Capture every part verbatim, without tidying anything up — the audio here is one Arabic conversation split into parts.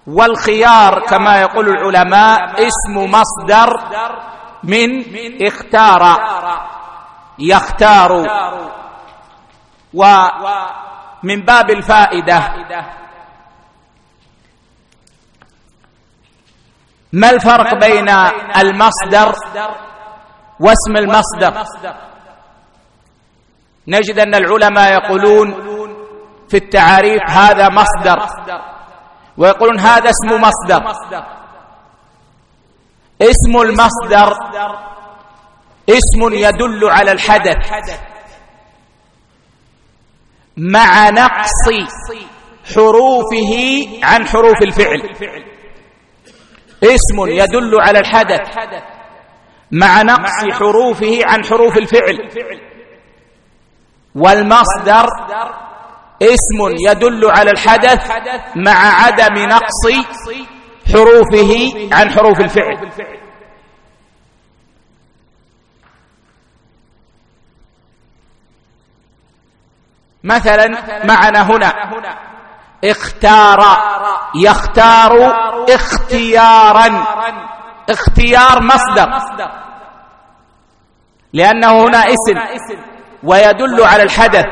والخيار كما يقول العلماء اسم مصدر من اختار يختار. ومن باب الفائدة، ما الفرق بين المصدر واسم المصدر؟ نجد أن العلماء يقولون في التعاريف هذا مصدر، ويقولون هذا اسم مصدر. اسم المصدر اسم يدل على الحدث مع نقص حروفه عن حروف الفعل. اسم يدل على الحدث مع نقص حروفه عن حروف الفعل. والمصدر اسم يدل على الحدث مع عدم نقص حروفه عن حروف الفعل. مثلا معنا هنا اختار يختار اختيارا. اختيار مصدر لأنه هنا اسم ويدل على الحدث،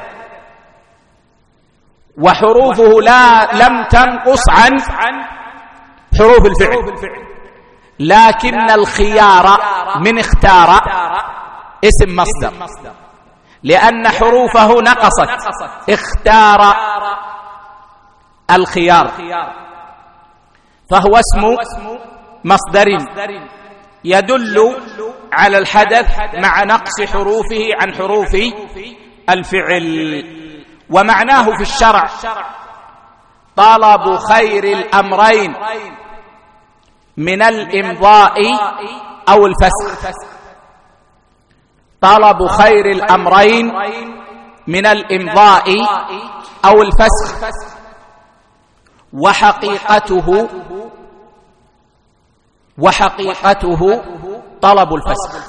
وحروفه لا لم تنقص عن حروف الفعل. لكن الخيار من اختار اسم مصدر لأن حروفه نقصت. اختار الخيار فهو اسم مصدر يدل على الحدث مع نقص حروفه عن حروف الفعل. ومعناه في الشرع طلب خير الأمرين من الإمضاء أو الفسخ. طلب خير الأمرين من الإمضاء أو الفسخ. وحقيقته وحقيقته طلب الفسخ.